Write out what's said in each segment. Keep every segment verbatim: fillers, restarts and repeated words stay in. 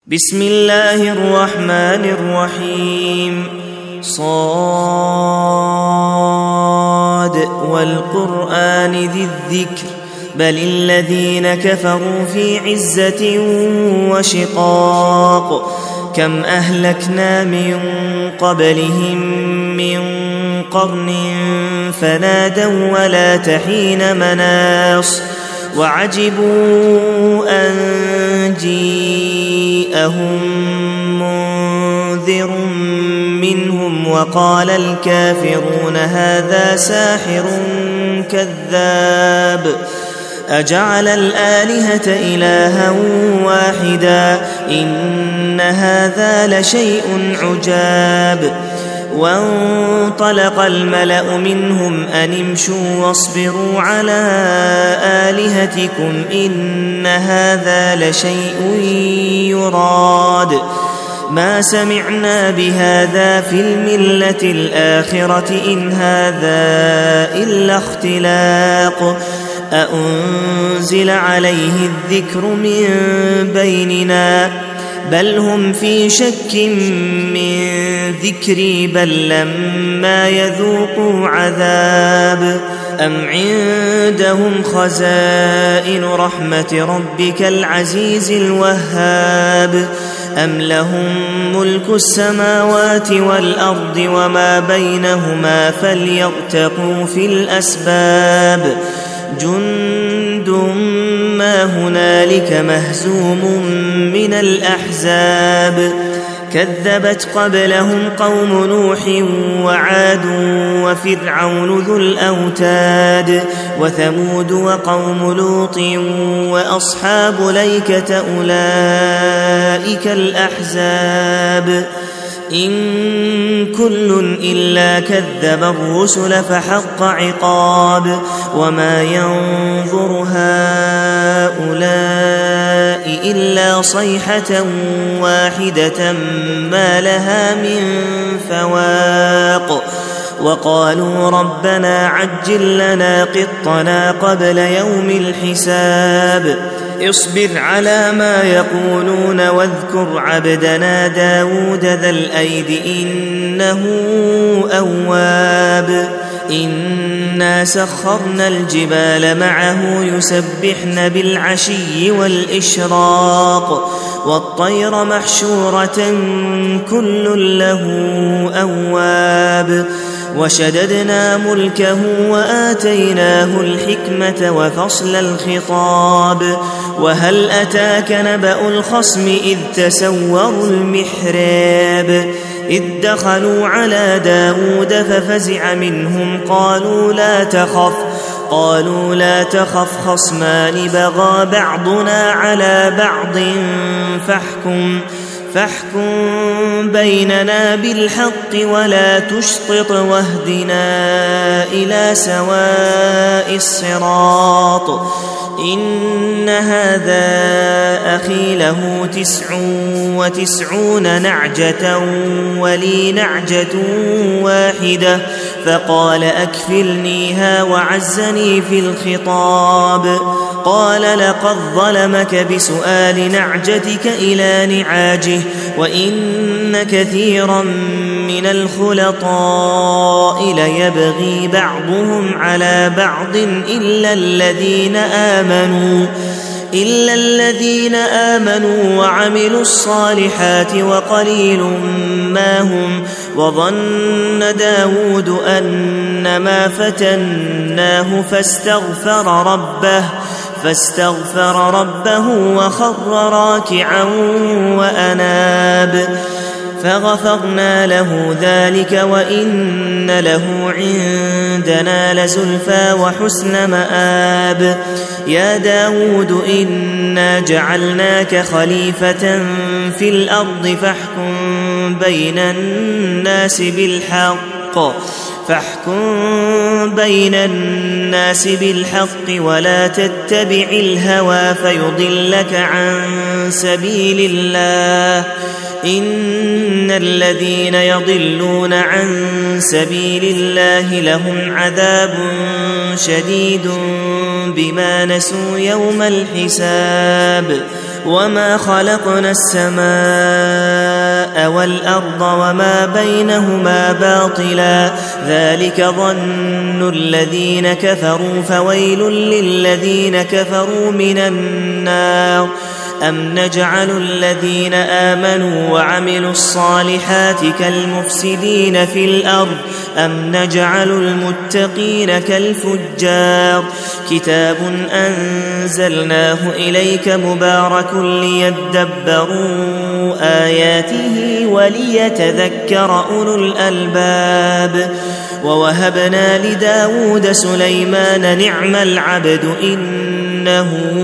بسم الله الرحمن الرحيم. صاد والقرآن ذي الذكر بل الذين كفروا في عزة وشقاق. كم أهلكنا من قبلهم من قرن فنادوا ولا تحين مناص وعجبوا أن جيءهم منذر منهم وقال الكافرون هذا ساحر كذاب أجعل الآلهة إلها واحدا إن هذا لشيء عجاب. وانطلق الملأ منهم أن امشوا واصبروا على آلهتكم إن هذا لشيء يراد ما سمعنا بهذا في الملة الآخرة إن هذا إلا اختلاق أأنزل عليه الذكر من بيننا بل هم في شك من ذكري بل لما يذوقوا عذاب أم عندهم خزائن رحمة ربك العزيز الوهاب أم لهم ملك السماوات والأرض وما بينهما فليرتقوا في الأسباب جند ما هنالك مهزوم من الأحزاب كذبت قبلهم قوم نوح وعاد وفرعون ذو الأوتاد وثمود وقوم لوط وأصحاب ليكة أولئك الأحزاب إن كل إلا كذب الرسل فحق عقاب وما ينظر هؤلاء إلا صيحة واحدة ما لها من فواق وقالوا ربنا عجل لنا قطنا قبل يوم الحساب اصبر على ما يقولون واذكر عبدنا داود ذا الأيد إنه أواب إنا سخرنا الجبال معه يسبحن بالعشي والإشراق والطير محشورة كل له أواب وشددنا ملكه وآتيناه الحكمة وفصل الخطاب وهل أتاك نبأ الخصم إذ تسوروا المحراب إذ دخلوا على داود ففزع منهم قالوا لا تخف قالوا لا تخف خصمان بغى بعضنا على بعض فاحكم فاحكم بيننا بالحق ولا تشطط واهدنا إلى سواء الصراط إن هذا أخي له تسع وتسعون نعجة ولي نعجة واحدة فقال أكفلنيها وعزني في الخطاب قال لقد ظلمك بسؤال نعجتك إلى نعاجه وإن كثيرا من الخلطاء ليبغي بعضهم على بعض إلا الذين آمنوا إلا الذين آمنوا وعملوا الصالحات وقليل ما هم وظن داود أنما فتناه فاستغفر ربه فاستغفر ربه وخر راكعا وأناب فغفرنا له ذلك وإن له عندنا لزلفى وحسن مآب يا داود إنا جعلناك خليفة في الأرض فاحكم بين الناس بالحق فاحكم بين الناس بالحق ولا تتبع الهوى فيضلك عن سبيل الله إن الذين يضلون عن سبيل الله لهم عذاب شديد بما نسوا يوم الحساب وما خلقنا السماء والأرض وما بينهما باطلا ذلك ظن الذين كفروا فويل للذين كفروا من النار أم نجعل الذين آمنوا وعملوا الصالحات كالمفسدين في الأرض أم نجعل المتقين كالفجار كتاب أنزلناه إليك مبارك ليدبروا آياته وليتذكر أولو الألباب ووهبنا لداود سليمان نعم العبد إنه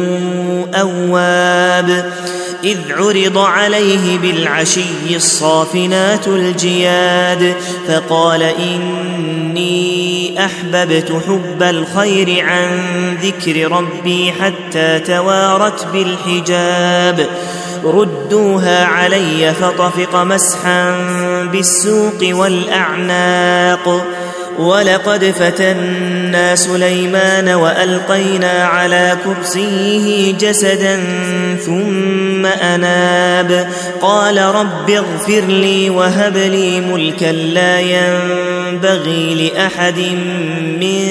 أواب إذ عرض عليه بالعشي الصافنات الجياد فقال إني أحببت حب الخير عن ذكر ربي حتى توارت بالحجاب ردوها علي فطفق مسحا بالسوق والأعناق ولقد فتنا سليمان وألقينا على كرسيه جسدا ثم أناب قال رب اغفر لي وهب لي ملكا لا ينبغي لأحد من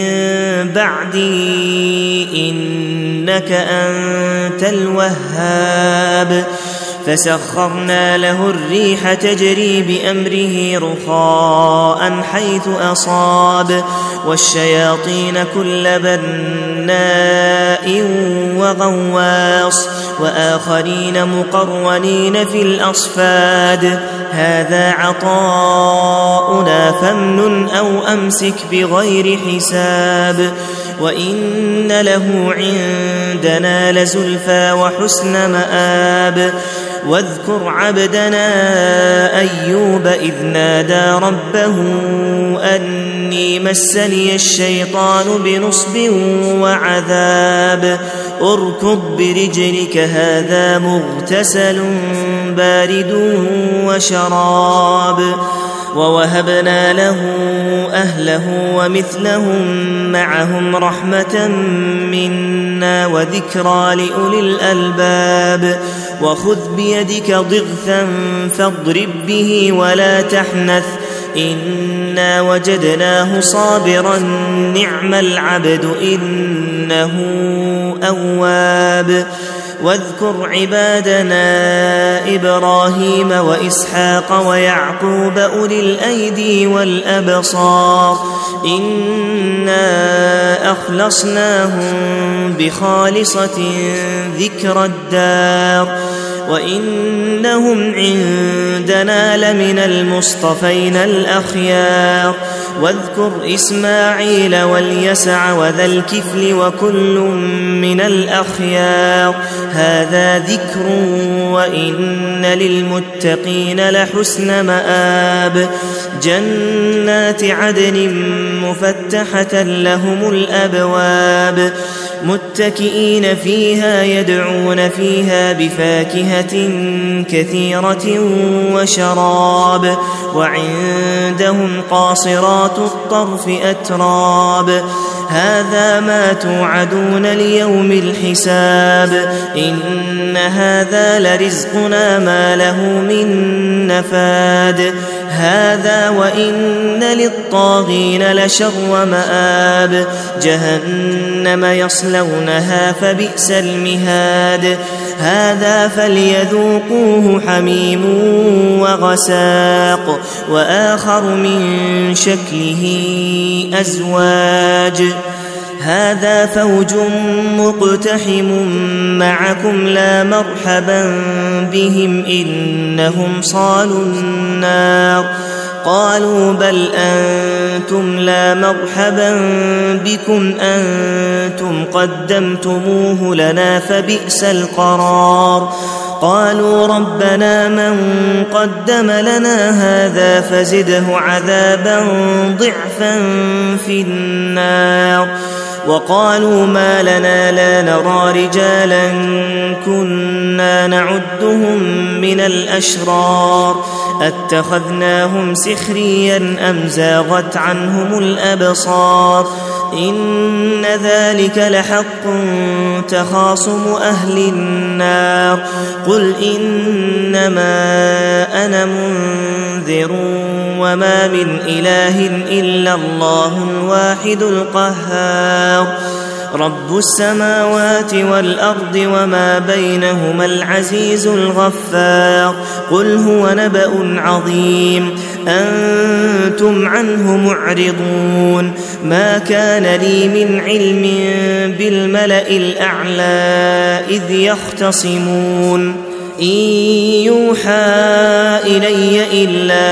بعدي إنك أنت الوهاب فسخرنا له الريح تجري بأمره رخاء حيث أصاب والشياطين كل بناء وغواص وآخرين مقرنين في الأصفاد هذا عطاؤنا فامنن أو أمسك بغير حساب وإن له عندنا لزلفى وحسن مآب واذكر عبدنا أيوب إذ نادى ربه أني مسني الشيطان بنصب وعذاب اركض برجلك هذا مغتسل بارد وشراب ووهبنا له أهله ومثلهم معهم رحمة منا وذكرى لأولي الألباب وخذ بيدك ضغثا فاضرب به ولا تحنث إنا وجدناه صابرا نعم العبد إنه أواب واذكر عبادنا إبراهيم وإسحاق ويعقوب أولي الأيدي والأبصار إنا أخلصناهم بخالصة ذكر الدار وإنهم عندنا لمن المصطفين الأخيار واذكر إسماعيل واليسع وذا الكفل وكل من الأخيار هذا ذكر وإن للمتقين لحسن مآب جنات عدن مفتحة لهم الأبواب متكئين فيها يدعون فيها بفاكهة كثيرة وشراب وعندهم قاصرات الطرف أتراب هذا ما توعدون ليوم الحساب إن هذا لرزقنا ما له من نفاد هذا وإن للطاغين لشر مآب جهنم يصلونها فبئس المهاد هذا فليذوقوه حميم وغساق وآخر من شكله أزواج هذا فوج مقتحم معكم لا مرحبا بهم إنهم صالوا النار قالوا بل أنتم لا مرحبا بكم أنتم قدمتموه لنا فبئس القرار قالوا ربنا من قدم لنا هذا فزده عذابا ضعفا في النار وقالوا ما لنا لا نرى رجالا كنا نعدهم من الأشرار أتخذناهم سخريا أم زاغت عنهم الأبصار إن ذلك لحق تخاصم أهل النار قل إنما أنا منذر وما من إله إلا الله الواحد القهار رب السماوات والأرض وما بينهما العزيز الغفار قل هو نبأ عظيم أنتم عنه معرضون ما كان لي من علم بالملأ الأعلى إذ يختصمون إن يوحى إلي إلا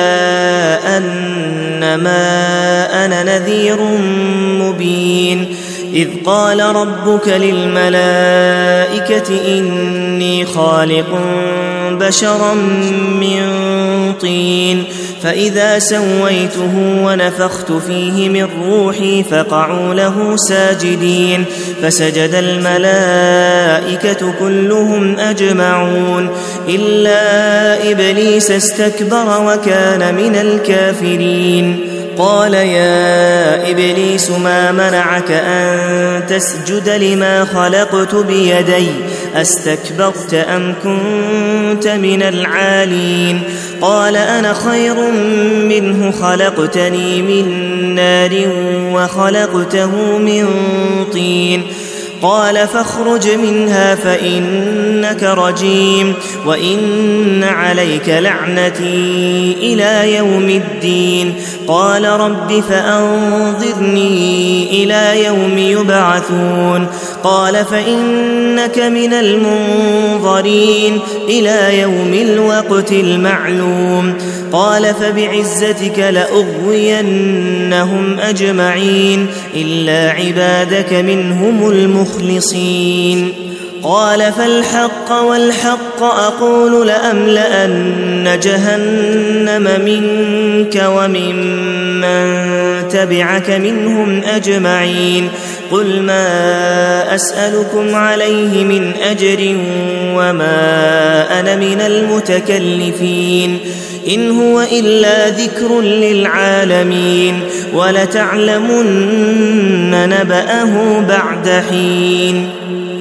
أنما أنا نذير مبين إذ قال ربك للملائكة إني خالق بشرا من طين فإذا سويته ونفخت فيه من روحي فقعوا له ساجدين فسجد الملائكة كلهم أجمعون إلا إبليس استكبر وكان من الكافرين قال يا إبليس ما منعك أن تسجد لما خلقت بيدي أستكبرت أم كنت من العالين قال أنا خير منه خلقتني من نار وخلقته من طين قال فاخرج منها فإنك رجيم وإن عليك لعنتي إلى يوم الدين قال رب فأنظرني إلى يوم يبعثون قال فإنك من المنظرين إلى يوم الوقت المعلوم قال فبعزتك لأغوينهم أجمعين إلا عبادك منهم المخلصين قال فالحق والحق أقول لأملأن جهنم منك وممن تبعك منهم أجمعين قل ما أسألكم عليه من أجر وما أنا من المتكلفين إن هو إلا ذكر للعالمين ولتعلمن نبأه بعد حين